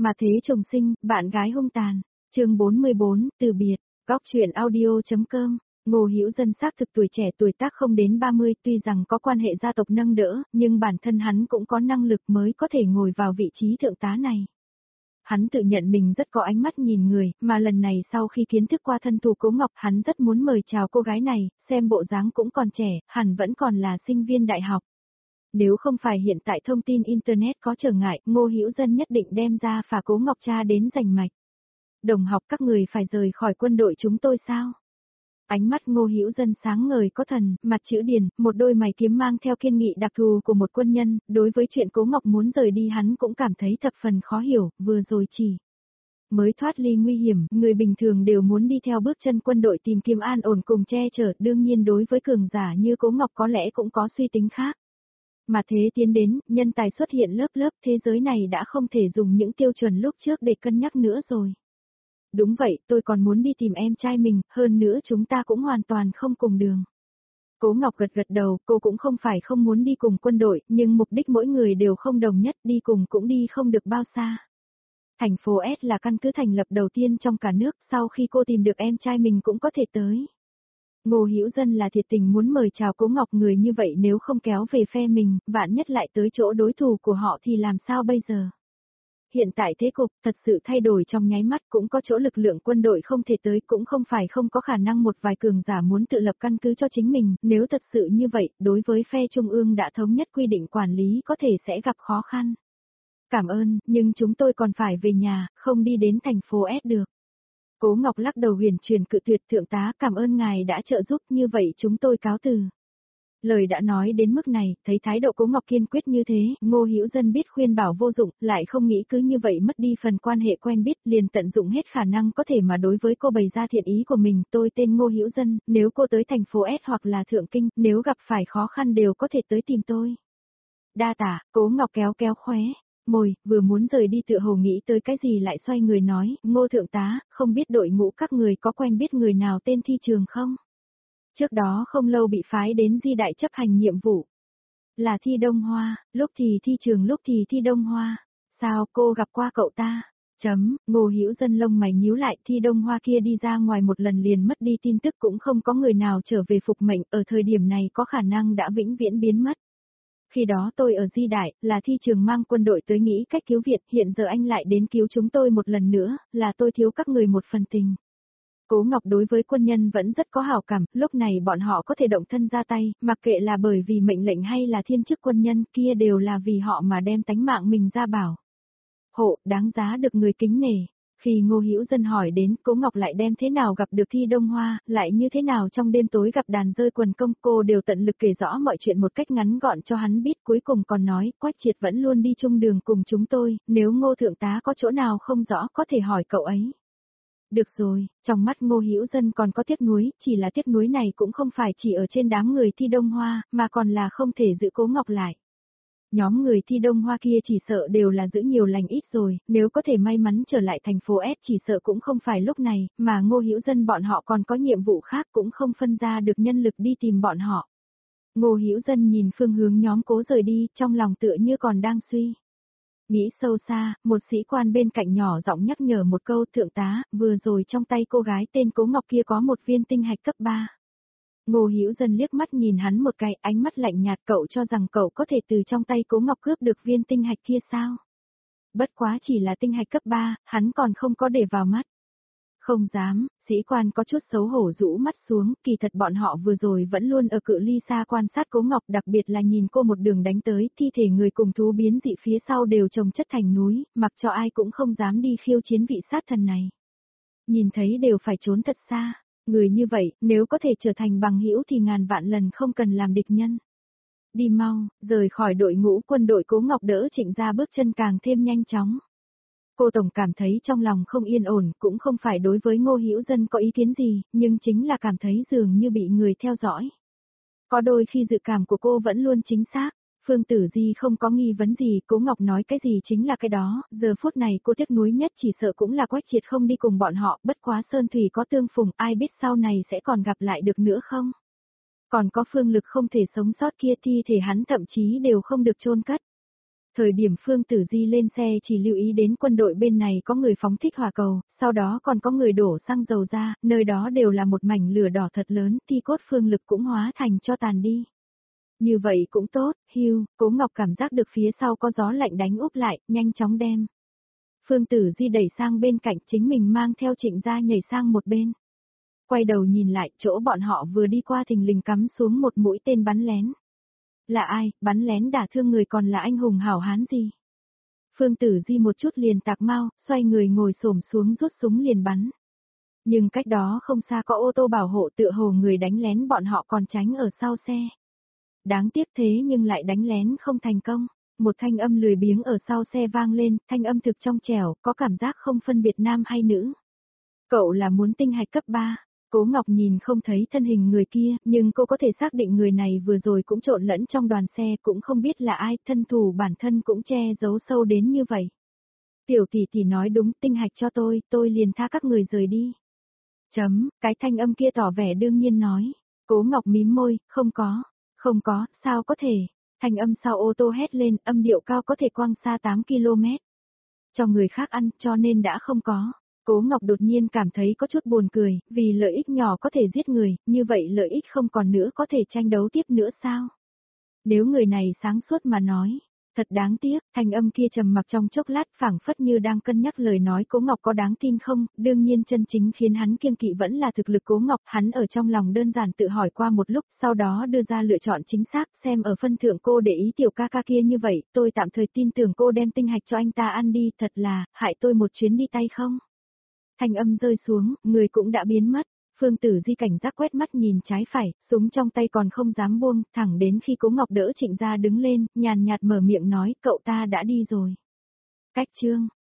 Mà thế chồng sinh, bạn gái hung tàn. Chương 44, từ biệt. Góc truyện audio.com. Ngô Hữu Dân xác thực tuổi trẻ, tuổi tác không đến 30, tuy rằng có quan hệ gia tộc nâng đỡ, nhưng bản thân hắn cũng có năng lực mới có thể ngồi vào vị trí thượng tá này. Hắn tự nhận mình rất có ánh mắt nhìn người, mà lần này sau khi kiến thức qua thân thủ Cố Ngọc, hắn rất muốn mời chào cô gái này, xem bộ dáng cũng còn trẻ, hẳn vẫn còn là sinh viên đại học. Nếu không phải hiện tại thông tin Internet có trở ngại, Ngô Hữu Dân nhất định đem ra phà Cố Ngọc tra đến rành mạch. Đồng học, các người phải rời khỏi quân đội chúng tôi sao? Ánh mắt Ngô Hữu Dân sáng ngời có thần, mặt chữ điền, một đôi mày kiếm mang theo kiên nghị đặc thù của một quân nhân, đối với chuyện Cố Ngọc muốn rời đi hắn cũng cảm thấy thập phần khó hiểu, vừa rồi chỉ mới thoát ly nguy hiểm, người bình thường đều muốn đi theo bước chân quân đội tìm kiếm an ổn cùng che chở, đương nhiên đối với cường giả như Cố Ngọc có lẽ cũng có suy tính khác. Mà thế tiến đến, nhân tài xuất hiện lớp lớp, thế giới này đã không thể dùng những tiêu chuẩn lúc trước để cân nhắc nữa rồi. Đúng vậy, tôi còn muốn đi tìm em trai mình, hơn nữa chúng ta cũng hoàn toàn không cùng đường. Cố Ngọc gật gật đầu, cô cũng không phải không muốn đi cùng quân đội, nhưng mục đích mỗi người đều không đồng nhất, đi cùng cũng đi không được bao xa. Thành phố S là căn cứ thành lập đầu tiên trong cả nước, sau khi cô tìm được em trai mình cũng có thể tới. Ngô Hữu Dân là thiệt tình muốn mời chào Cố Ngọc, người như vậy nếu không kéo về phe mình, vạn nhất lại tới chỗ đối thủ của họ thì làm sao bây giờ? Hiện tại thế cục thật sự thay đổi trong nháy mắt, cũng có chỗ lực lượng quân đội không thể tới, cũng không phải không có khả năng một vài cường giả muốn tự lập căn cứ cho chính mình, nếu thật sự như vậy, đối với phe Trung ương đã thống nhất quy định quản lý có thể sẽ gặp khó khăn. Cảm ơn, nhưng chúng tôi còn phải về nhà, không đi đến thành phố S được. Cố Ngọc lắc đầu huyền truyền cự tuyệt, thượng tá cảm ơn ngài đã trợ giúp, như vậy chúng tôi cáo từ. Lời đã nói đến mức này, thấy thái độ Cố Ngọc kiên quyết như thế, Ngô Hữu Dân biết khuyên bảo vô dụng, lại không nghĩ cứ như vậy mất đi phần quan hệ quen biết, liền tận dụng hết khả năng có thể mà đối với cô bày ra thiện ý của mình, tôi tên Ngô Hữu Dân, nếu cô tới thành phố S hoặc là Thượng Kinh, nếu gặp phải khó khăn đều có thể tới tìm tôi. Đa tả, Cố Ngọc kéo kéo khóe môi, vừa muốn rời đi tựa hồ nghĩ tới cái gì lại xoay người nói, Ngô thượng tá, không biết đội ngũ các người có quen biết người nào tên Thi Trường không? Trước đó không lâu bị phái đến Di Đại chấp hành nhiệm vụ. Là Thi Đông Hoa, lúc thì Thi Trường lúc thì Thi Đông Hoa. Sao cô gặp qua cậu ta? Ngô Hữu Dân lông mày nhíu lại, Thi Đông Hoa kia đi ra ngoài một lần liền mất đi tin tức, cũng không có người nào trở về phục mệnh, ở thời điểm này có khả năng đã vĩnh viễn biến mất. Khi đó tôi ở Di Đại, là Thi Trường mang quân đội tới nghĩ cách cứu Việt, hiện giờ anh lại đến cứu chúng tôi một lần nữa, là tôi thiếu các người một phần tình. Cố Ngọc đối với quân nhân vẫn rất có hảo cảm, lúc này bọn họ có thể động thân ra tay, mặc kệ là bởi vì mệnh lệnh hay là thiên chức quân nhân, kia đều là vì họ mà đem tánh mạng mình ra bảo. Hộ, đáng giá được người kính nể. Khi Ngô Hữu Dân hỏi đến, Cố Ngọc lại đem thế nào gặp được Thi Đông Hoa, lại như thế nào trong đêm tối gặp đàn rơi quần công, cô đều tận lực kể rõ mọi chuyện một cách ngắn gọn cho hắn biết, cuối cùng còn nói, Quách Triệt vẫn luôn đi chung đường cùng chúng tôi, nếu Ngô thượng tá có chỗ nào không rõ có thể hỏi cậu ấy. Được rồi, trong mắt Ngô Hữu Dân còn có tiếc nuối, chỉ là tiếc nuối này cũng không phải chỉ ở trên đám người Thi Đông Hoa, mà còn là không thể giữ Cố Ngọc lại. Nhóm người Thi Đông Hoa kia chỉ sợ đều là giữ nhiều lành ít rồi, nếu có thể may mắn trở lại thành phố S chỉ sợ cũng không phải lúc này, mà Ngô Hữu Dân bọn họ còn có nhiệm vụ khác cũng không phân ra được nhân lực đi tìm bọn họ. Ngô Hữu Dân nhìn phương hướng nhóm Cố rời đi, trong lòng tựa như còn đang suy nghĩ sâu xa, một sĩ quan bên cạnh nhỏ giọng nhắc nhở một câu, thượng tá, vừa rồi trong tay cô gái tên Cố Ngọc kia có một viên tinh hạch cấp 3. Ngô Hữu Dân liếc mắt nhìn hắn một cái, ánh mắt lạnh nhạt, cậu cho rằng cậu có thể từ trong tay Cố Ngọc cướp được viên tinh hạch kia sao? Bất quá chỉ là tinh hạch cấp 3, hắn còn không có để vào mắt. Không dám, sĩ quan có chút xấu hổ rũ mắt xuống, kỳ thật bọn họ vừa rồi vẫn luôn ở cự ly xa quan sát Cố Ngọc, đặc biệt là nhìn cô một đường đánh tới, thi thể người cùng thú biến dị phía sau đều chồng chất thành núi, mặc cho ai cũng không dám đi khiêu chiến vị sát thần này. Nhìn thấy đều phải trốn thật xa, người như vậy, nếu có thể trở thành bằng hữu thì ngàn vạn lần không cần làm địch nhân. Đi mau, rời khỏi đội ngũ quân đội, Cố Ngọc đỡ Trịnh ra bước chân càng thêm nhanh chóng. Cô tổng cảm thấy trong lòng không yên ổn, cũng không phải đối với Ngô Hữu Dân có ý kiến gì, nhưng chính là cảm thấy dường như bị người theo dõi. Có đôi khi dự cảm của cô vẫn luôn chính xác, Phương Tử Di không có nghi vấn gì, Cố Ngọc nói cái gì chính là cái đó, giờ phút này cô tiếc nuối nhất chỉ sợ cũng là Quách Triệt không đi cùng bọn họ, bất quá Sơn Thủy có tương phùng, ai biết sau này sẽ còn gặp lại được nữa không? Còn có Phương Lực không thể sống sót kia, thi thể hắn thậm chí đều không được chôn cất. Thời điểm Phương Tử Di lên xe chỉ lưu ý đến quân đội bên này có người phóng thích hỏa cầu, sau đó còn có người đổ xăng dầu ra, nơi đó đều là một mảnh lửa đỏ thật lớn, thi cốt Phương Lực cũng hóa thành cho tàn đi. Như vậy cũng tốt, Hưu, Cố Ngọc cảm giác được phía sau có gió lạnh đánh úp lại, nhanh chóng đem. Phương Tử Di đẩy sang bên cạnh, chính mình mang theo Trịnh Gia nhảy sang một bên. Quay đầu nhìn lại, chỗ bọn họ vừa đi qua thình lình cắm xuống một mũi tên bắn lén. Là ai, bắn lén đả thương người còn là anh hùng hảo hán gì? Phương Tử Di một chút liền tạc mau, xoay người ngồi xổm xuống rút súng liền bắn. Nhưng cách đó không xa có ô tô bảo hộ tựa hồ người đánh lén bọn họ còn tránh ở sau xe. Đáng tiếc thế nhưng lại đánh lén không thành công. Một thanh âm lười biếng ở sau xe vang lên, thanh âm thực trong trẻo, có cảm giác không phân biệt nam hay nữ. Cậu là muốn tinh hạch cấp 3. Cố Ngọc nhìn không thấy thân hình người kia, nhưng cô có thể xác định người này vừa rồi cũng trộn lẫn trong đoàn xe, cũng không biết là ai, thân thủ bản thân cũng che giấu sâu đến như vậy. Tiểu tỷ tỷ nói đúng, tinh hạch cho tôi liền tha các người rời đi. Cái thanh âm kia tỏ vẻ đương nhiên nói. Cố Ngọc mím môi, không có, sao có thể. Thanh âm sau ô tô hét lên, âm điệu cao có thể quăng xa 8 km. Cho người khác ăn, cho nên đã không có. Cố Ngọc đột nhiên cảm thấy có chút buồn cười, vì lợi ích nhỏ có thể giết người, như vậy lợi ích không còn nữa có thể tranh đấu tiếp nữa sao? Nếu người này sáng suốt mà nói, thật đáng tiếc, thanh âm kia trầm mặc trong chốc lát phảng phất như đang cân nhắc lời nói Cố Ngọc có đáng tin không, đương nhiên chân chính khiến hắn kiêng kỵ vẫn là thực lực Cố Ngọc, hắn ở trong lòng đơn giản tự hỏi qua một lúc, sau đó đưa ra lựa chọn chính xác, xem ở phân thượng cô để ý tiểu ca ca kia như vậy, tôi tạm thời tin tưởng cô đem tinh hạch cho anh ta ăn đi, thật là, hại tôi một chuyến đi tay không? Thanh âm rơi xuống, người cũng đã biến mất. Phương Tử Di cảnh giác quét mắt nhìn trái phải, súng trong tay còn không dám buông, thẳng đến khi Cố Ngọc đỡ Trịnh Gia đứng lên, nhàn nhạt mở miệng nói, cậu ta đã đi rồi. Cách chương